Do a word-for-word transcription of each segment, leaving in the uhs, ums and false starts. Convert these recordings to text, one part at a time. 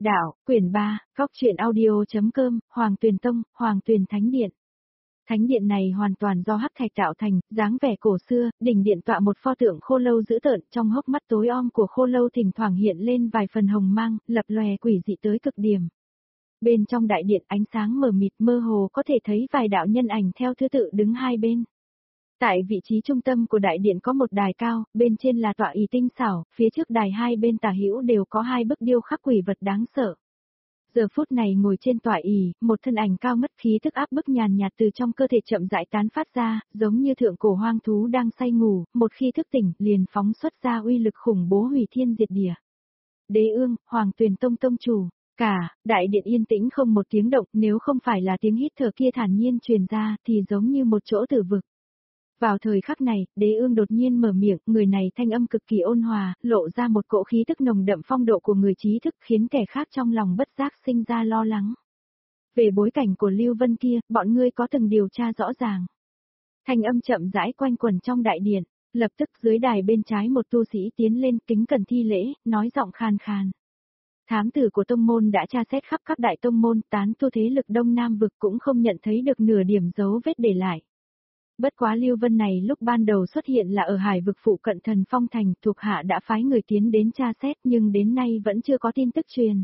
Đạo, quyển ba, góc truyện audio.com, Hoàng Tuyền Tông, Hoàng Tuyền Thánh Điện. Thánh điện này hoàn toàn do hắc thạch tạo thành, dáng vẻ cổ xưa, đỉnh điện tọa một pho tượng khô lâu dữ tợn, trong hốc mắt tối om của khô lâu thỉnh thoảng hiện lên vài phần hồng mang, lập lòe quỷ dị tới cực điểm. Bên trong đại điện ánh sáng mờ mịt mơ hồ có thể thấy vài đạo nhân ảnh theo thứ tự đứng hai bên. Tại vị trí trung tâm của đại điện có một đài cao, bên trên là tọa ỷ tinh xảo, phía trước đài hai bên tả hữu đều có hai bức điêu khắc quỷ vật đáng sợ. Giờ phút này ngồi trên tọa ỷ, một thân ảnh cao ngất khí tức áp bức nhàn nhạt từ trong cơ thể chậm rãi tán phát ra, giống như thượng cổ hoang thú đang say ngủ, một khi thức tỉnh, liền phóng xuất ra uy lực khủng bố hủy thiên diệt địa. Đế Ương, Hoàng Tuyền Tông tông chủ. Cả, đại điện yên tĩnh không một tiếng động, nếu không phải là tiếng hít thở kia thản nhiên truyền ra, thì giống như một chỗ tử vực. Vào thời khắc này, Đế Ương đột nhiên mở miệng, người này thanh âm cực kỳ ôn hòa, lộ ra một cỗ khí tức nồng đậm phong độ của người trí thức khiến kẻ khác trong lòng bất giác sinh ra lo lắng. Về bối cảnh của Lưu Vân kia, bọn ngươi có từng điều tra rõ ràng. Thanh âm chậm rãi quanh quẩn trong đại điện, lập tức dưới đài bên trái một tu sĩ tiến lên kính cẩn thi lễ, nói giọng khàn khàn. Thám tử của tông môn đã tra xét khắp các đại tông môn, tán tu thế lực Đông Nam vực cũng không nhận thấy được nửa điểm dấu vết để lại. Bất quá Lưu Vân này lúc ban đầu xuất hiện là ở hải vực phụ cận Thần Phong Thành, thuộc hạ đã phái người tiến đến tra xét nhưng đến nay vẫn chưa có tin tức truyền.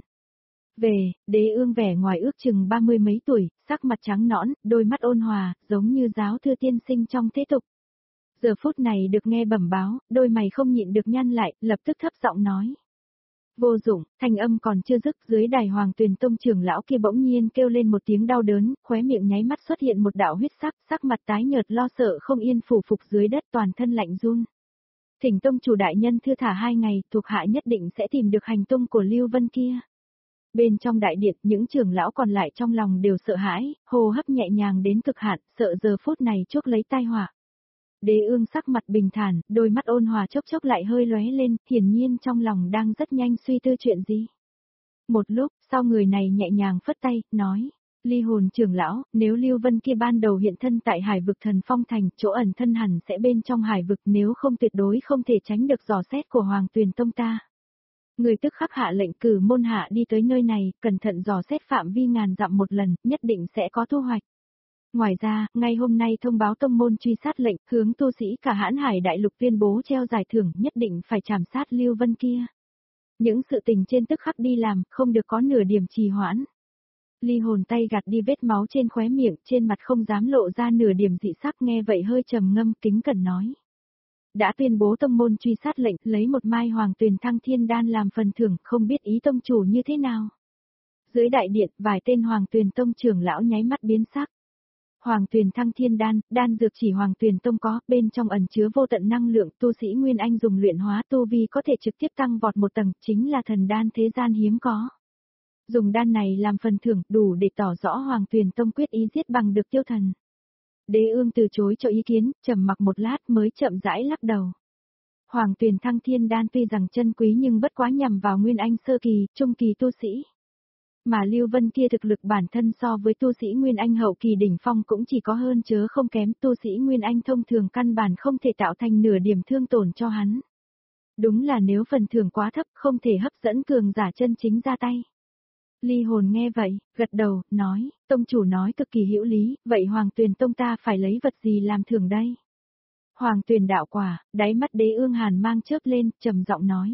Về, Đế Ương vẻ ngoài ước chừng ba mươi mấy tuổi, sắc mặt trắng nõn, đôi mắt ôn hòa, giống như giáo thư tiên sinh trong thế tục. Giờ phút này được nghe bẩm báo, đôi mày không nhịn được nhăn lại, lập tức thấp giọng nói. Vô dụng, thanh âm còn chưa dứt, dưới đài Hoàng Tuyền Tông trưởng lão kia bỗng nhiên kêu lên một tiếng đau đớn, khóe miệng nháy mắt xuất hiện một đạo huyết sắc, sắc mặt tái nhợt lo sợ không yên phủ phục dưới đất, toàn thân lạnh run. Thỉnh tông chủ đại nhân thưa thả hai ngày, thuộc hạ nhất định sẽ tìm được hành tung của Lưu Vân kia. Bên trong đại điện, những trưởng lão còn lại trong lòng đều sợ hãi, hô hấp nhẹ nhàng đến cực hạn, sợ giờ phút này chuốc lấy tai họa. Đế Ương sắc mặt bình thản, đôi mắt ôn hòa chốc chốc lại hơi lóe lên, hiển nhiên trong lòng đang rất nhanh suy tư chuyện gì. Một lúc, sau người này nhẹ nhàng phất tay, nói, Ly Hồn trưởng lão, nếu Lưu Vân kia ban đầu hiện thân tại hải vực Thần Phong Thành, chỗ ẩn thân hẳn sẽ bên trong hải vực, nếu không tuyệt đối không thể tránh được dò xét của Hoàng Tuyền Tông ta. Người tức khắc hạ lệnh cử môn hạ đi tới nơi này, cẩn thận dò xét phạm vi ngàn dặm một lần, nhất định sẽ có thu hoạch. Ngoài ra, ngay hôm nay thông báo tông môn truy sát lệnh, hướng tu sĩ cả hãn hải đại lục tuyên bố treo giải thưởng, nhất định phải trảm sát Lưu Vân kia. Những sự tình trên tức khắc đi làm, không được có nửa điểm trì hoãn. Ly Hồn tay gạt đi vết máu trên khóe miệng, trên mặt không dám lộ ra nửa điểm dị sắc, nghe vậy hơi trầm ngâm kính cẩn nói. Đã tuyên bố tông môn truy sát lệnh, lấy một mai Hoàng Tuyền Thăng Thiên Đan làm phần thưởng, không biết ý tông chủ như thế nào. Dưới đại điện, vài tên Hoàng Tuyền Tông trưởng lão nháy mắt biến sắc. Hoàng Tuyền Thăng Thiên Đan, đan dược chỉ Hoàng Tuyền Tông có, bên trong ẩn chứa vô tận năng lượng, tu sĩ Nguyên Anh dùng luyện hóa tu vi có thể trực tiếp tăng vọt một tầng, chính là thần đan thế gian hiếm có. Dùng đan này làm phần thưởng, đủ để tỏ rõ Hoàng Tuyền Tông quyết ý giết bằng được tiêu thần. Đế Ương từ chối cho ý kiến, trầm mặc một lát mới chậm rãi lắc đầu. Hoàng Tuyền Thăng Thiên Đan tuy rằng chân quý nhưng bất quá nhằm vào Nguyên Anh sơ kỳ, trung kỳ tu sĩ. Mà Lưu Vân kia thực lực bản thân so với tu sĩ Nguyên Anh hậu kỳ đỉnh phong cũng chỉ có hơn chớ không kém, tu sĩ Nguyên Anh thông thường căn bản không thể tạo thành nửa điểm thương tổn cho hắn. Đúng là nếu phần thưởng quá thấp không thể hấp dẫn cường giả chân chính ra tay. Ly Hồn nghe vậy, gật đầu, nói, tông chủ nói cực kỳ hữu lý, vậy Hoàng Tuyền Tông ta phải lấy vật gì làm thưởng đây? Hoàng Tuyền đạo quả, đáy mắt Đế Ương hàn mang chớp lên, trầm giọng nói.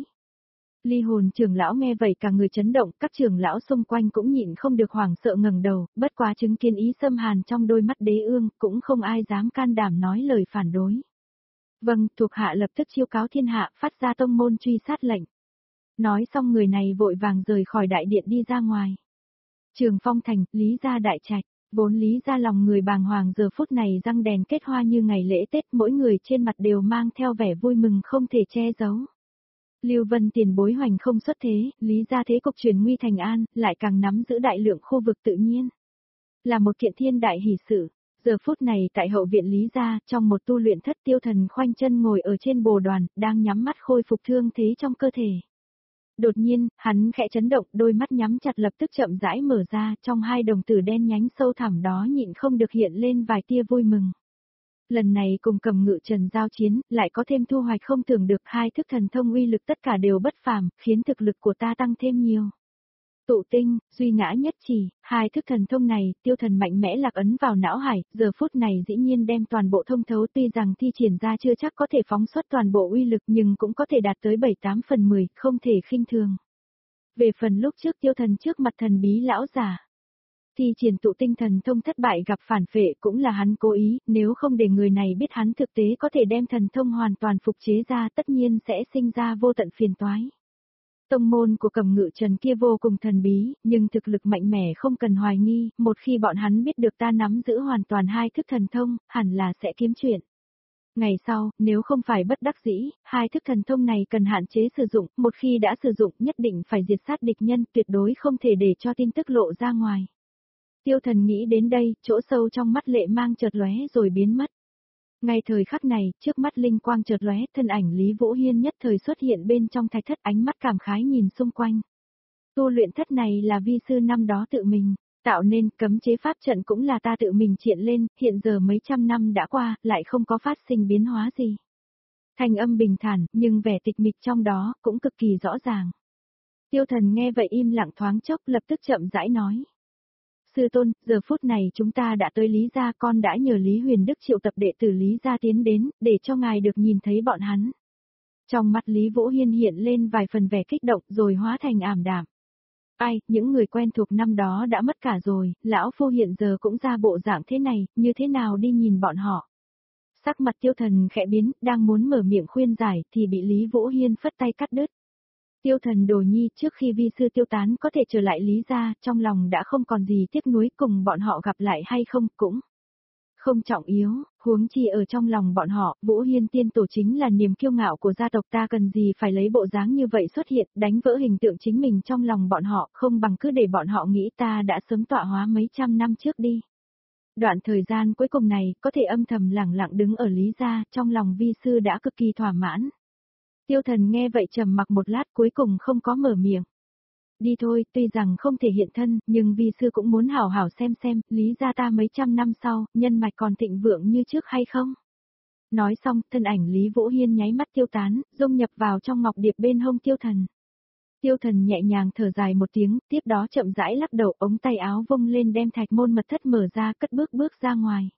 Ly Hồn trưởng lão nghe vậy cả người chấn động, các trưởng lão xung quanh cũng nhịn không được hoảng sợ ngẩng đầu, bất quá chứng kiến ý xâm hàn trong đôi mắt Đế Ương, cũng không ai dám can đảm nói lời phản đối. Vâng, thuộc hạ lập tức chiêu cáo thiên hạ, phát ra tông môn truy sát lệnh. Nói xong người này vội vàng rời khỏi đại điện đi ra ngoài. Trường Phong Thành, Lý gia đại trạch, vốn Lý gia lòng người bàng hoàng giờ phút này răng đèn kết hoa như ngày lễ Tết, mỗi người trên mặt đều mang theo vẻ vui mừng không thể che giấu. Lưu Vân tiền bối hoành không xuất thế, Lý gia thế cục truyền nguy thành an, lại càng nắm giữ đại lượng khu vực tự nhiên. Là một kiện thiên đại hỷ sự, giờ phút này tại hậu viện Lý gia, trong một tu luyện thất tiêu thần khoanh chân ngồi ở trên bồ đoàn, đang nhắm mắt khôi phục thương thế trong cơ thể. Đột nhiên, hắn khẽ chấn động, đôi mắt nhắm chặt lập tức chậm rãi mở ra, trong hai đồng tử đen nhánh sâu thẳm đó nhịn không được hiện lên vài tia vui mừng. Lần này cùng Cầm Ngự Trần giao chiến, lại có thêm thu hoạch không tưởng được, hai thức thần thông uy lực tất cả đều bất phàm, khiến thực lực của ta tăng thêm nhiều. Tụ tinh, duy ngã nhất chỉ, hai thức thần thông này, tiêu thần mạnh mẽ lạc ấn vào não hải, giờ phút này dĩ nhiên đem toàn bộ thông thấu, tuy rằng thi triển ra chưa chắc có thể phóng xuất toàn bộ uy lực nhưng cũng có thể đạt tới bảy tám phần mười, không thể khinh thường. Về phần lúc trước tiêu thần trước mặt thần bí lão giả, thi triển tụ tinh thần thông thất bại gặp phản phệ cũng là hắn cố ý, nếu không để người này biết hắn thực tế có thể đem thần thông hoàn toàn phục chế ra tất nhiên sẽ sinh ra vô tận phiền toái. Tông môn của Cẩm Ngự Trần kia vô cùng thần bí, nhưng thực lực mạnh mẽ không cần hoài nghi, một khi bọn hắn biết được ta nắm giữ hoàn toàn hai thức thần thông, hẳn là sẽ kiếm chuyện. Ngày sau, nếu không phải bất đắc dĩ, hai thức thần thông này cần hạn chế sử dụng, một khi đã sử dụng nhất định phải diệt sát địch nhân, tuyệt đối không thể để cho tin tức lộ ra ngoài. Tiêu thần nghĩ đến đây, chỗ sâu trong mắt lệ mang chợt lóe rồi biến mất. Ngay thời khắc này, trước mắt linh quang chợt lóe, thân ảnh Lý Vũ Hiên nhất thời xuất hiện bên trong thạch thất, ánh mắt cảm khái nhìn xung quanh. Tu luyện thất này là vi sư năm đó tự mình tạo nên, cấm chế pháp trận cũng là ta tự mình triện lên, hiện giờ mấy trăm năm đã qua, lại không có phát sinh biến hóa gì. Thanh âm bình thản, nhưng vẻ tịch mịch trong đó, cũng cực kỳ rõ ràng. Tiêu thần nghe vậy im lặng thoáng chốc, lập tức chậm rãi nói. Sư tôn, giờ phút này chúng ta đã tới Lý gia, con đã nhờ Lý Huyền Đức triệu tập đệ tử Lý gia tiến đến, để cho ngài được nhìn thấy bọn hắn. Trong mắt Lý Vũ Hiên hiện lên vài phần vẻ kích động rồi hóa thành ảm đạm. Ai, những người quen thuộc năm đó đã mất cả rồi, lão phu hiện giờ cũng ra bộ dạng thế này, như thế nào đi nhìn bọn họ. Sắc mặt tiêu thần khẽ biến, đang muốn mở miệng khuyên giải thì bị Lý Vũ Hiên phất tay cắt đứt. Tiêu thần đồ nhi, trước khi vi sư tiêu tán có thể trở lại Lý gia, trong lòng đã không còn gì tiếc nuối, cùng bọn họ gặp lại hay không cũng không trọng yếu, huống chi ở trong lòng bọn họ, Vũ Hiên tiên tổ chính là niềm kiêu ngạo của gia tộc, ta cần gì phải lấy bộ dáng như vậy xuất hiện, đánh vỡ hình tượng chính mình trong lòng bọn họ, không bằng cứ để bọn họ nghĩ ta đã sớm tọa hóa mấy trăm năm trước đi. Đoạn thời gian cuối cùng này, có thể âm thầm lẳng lặng đứng ở Lý gia, trong lòng vi sư đã cực kỳ thỏa mãn. Tiêu thần nghe vậy trầm mặc một lát, cuối cùng không có mở miệng. Đi thôi, tuy rằng không thể hiện thân, nhưng vi sư cũng muốn hảo hảo xem xem, Lý gia ta mấy trăm năm sau, nhân mạch còn thịnh vượng như trước hay không. Nói xong, thân ảnh Lý Vũ Hiên nháy mắt tiêu tán, dung nhập vào trong ngọc điệp bên hông tiêu thần. Tiêu thần nhẹ nhàng thở dài một tiếng, tiếp đó chậm rãi lắc đầu, ống tay áo vung lên đem thạch môn mật thất mở ra, cất bước bước ra ngoài.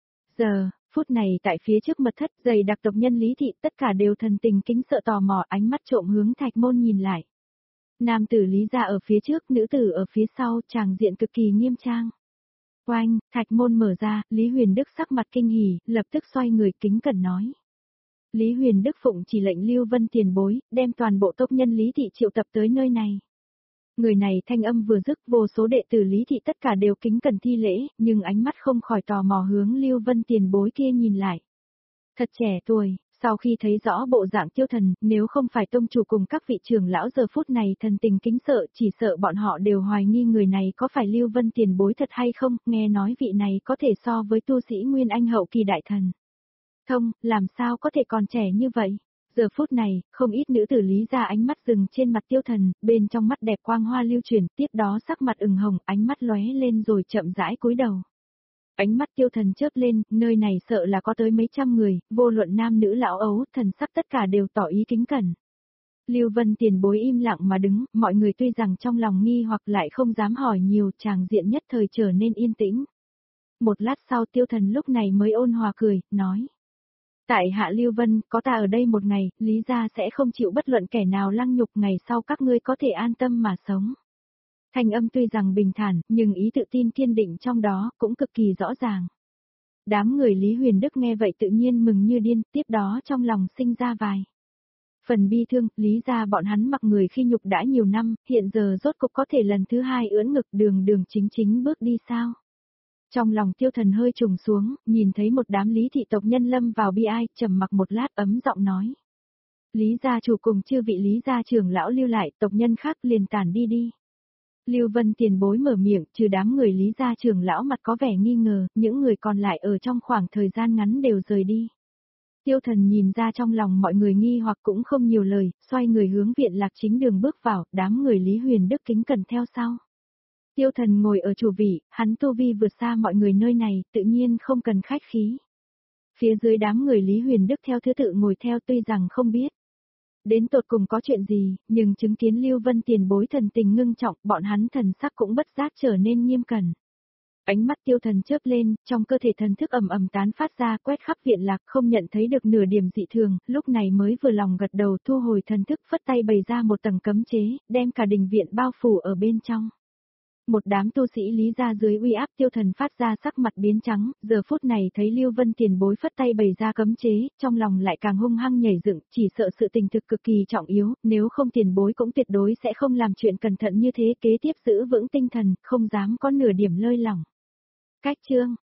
Giờ, phút này tại phía trước mật thất, dày đặc tộc nhân Lý thị tất cả đều thần tình kính sợ tò mò, ánh mắt trộm hướng thạch môn nhìn lại. Nam tử Lý gia ở phía trước, nữ tử ở phía sau, tràng diện cực kỳ nghiêm trang. Oanh, thạch môn mở ra, Lý Huyền Đức sắc mặt kinh hỉ, lập tức xoay người kính cẩn nói. Lý Huyền Đức phụng chỉ lệnh Lưu Vân tiền bối, đem toàn bộ tộc nhân Lý thị triệu tập tới nơi này. Người này thanh âm vừa dứt, vô số đệ tử Lý thị tất cả đều kính cẩn thi lễ, nhưng ánh mắt không khỏi tò mò hướng Lưu Vân tiền bối kia nhìn lại. Thật trẻ tuổi, sau khi thấy rõ bộ dạng tiêu thần, nếu không phải tông chủ cùng các vị trưởng lão giờ phút này thần tình kính sợ, chỉ sợ bọn họ đều hoài nghi người này có phải Lưu Vân tiền bối thật hay không, nghe nói vị này có thể so với tu sĩ Nguyên Anh hậu kỳ đại thần. Thông, làm sao có thể còn trẻ như vậy? Giờ phút này, không ít nữ tử Lý gia ánh mắt dừng trên mặt tiêu thần, bên trong mắt đẹp quang hoa lưu chuyển, tiếp đó sắc mặt ửng hồng, ánh mắt lóe lên rồi chậm rãi cúi đầu. Ánh mắt tiêu thần chớp lên, nơi này sợ là có tới mấy trăm người, vô luận nam nữ lão ấu, thần sắc tất cả đều tỏ ý kính cẩn. Lưu Vân tiền bối im lặng mà đứng, mọi người tuy rằng trong lòng nghi hoặc lại không dám hỏi nhiều, tràng diện nhất thời trở nên yên tĩnh. Một lát sau tiêu thần lúc này mới ôn hòa cười, nói. Tại hạ Lưu Vân, có ta ở đây một ngày, Lý gia sẽ không chịu bất luận kẻ nào lăng nhục, ngày sau các ngươi có thể an tâm mà sống. Thanh âm tuy rằng bình thản, nhưng ý tự tin kiên định trong đó, cũng cực kỳ rõ ràng. Đám người Lý Huyền Đức nghe vậy tự nhiên mừng như điên, tiếp đó trong lòng sinh ra vài phần bi thương, Lý gia bọn hắn mặc người khi nhục đã nhiều năm, hiện giờ rốt cục có thể lần thứ hai ưỡn ngực đường đường chính chính bước đi sao. Trong lòng tiêu thần hơi trùng xuống, nhìn thấy một đám Lý thị tộc nhân lâm vào bi ai, trầm mặc một lát ấm giọng nói. Lý gia chủ cùng chư vị Lý gia trưởng lão lưu lại, tộc nhân khác liền tản đi đi. Lưu Vân tiền bối mở miệng, trừ đám người Lý gia trưởng lão mặt có vẻ nghi ngờ, những người còn lại ở trong khoảng thời gian ngắn đều rời đi. Tiêu thần nhìn ra trong lòng mọi người nghi hoặc cũng không nhiều lời, xoay người hướng viện lạc chính đường bước vào, đám người Lý Huyền Đức kính cẩn theo sau. Tiêu thần ngồi ở chủ vị, hắn tu vi vượt xa mọi người nơi này, tự nhiên không cần khách khí. Phía dưới đám người Lý Huyền Đức theo thứ tự ngồi theo tuy rằng không biết. Đến tột cùng có chuyện gì, nhưng chứng kiến Lưu Vân tiền bối thần tình ngưng trọng, bọn hắn thần sắc cũng bất giác trở nên nghiêm cẩn. Ánh mắt Tiêu Thần chớp lên, trong cơ thể thần thức ầm ầm tán phát ra, quét khắp viện lạc, không nhận thấy được nửa điểm dị thường, lúc này mới vừa lòng gật đầu thu hồi thần thức, phất tay bày ra một tầng cấm chế, đem cả đình viện bao phủ ở bên trong. Một đám tu sĩ lý ra dưới uy áp Tiêu Thần phát ra sắc mặt biến trắng, giờ phút này thấy Lưu Vân tiền bối phất tay bày ra cấm chế, trong lòng lại càng hung hăng nhảy dựng, chỉ sợ sự tình thực cực kỳ trọng yếu, nếu không tiền bối cũng tuyệt đối sẽ không làm chuyện cẩn thận như thế, kế tiếp giữ vững tinh thần, không dám có nửa điểm lơi lỏng. Cách chương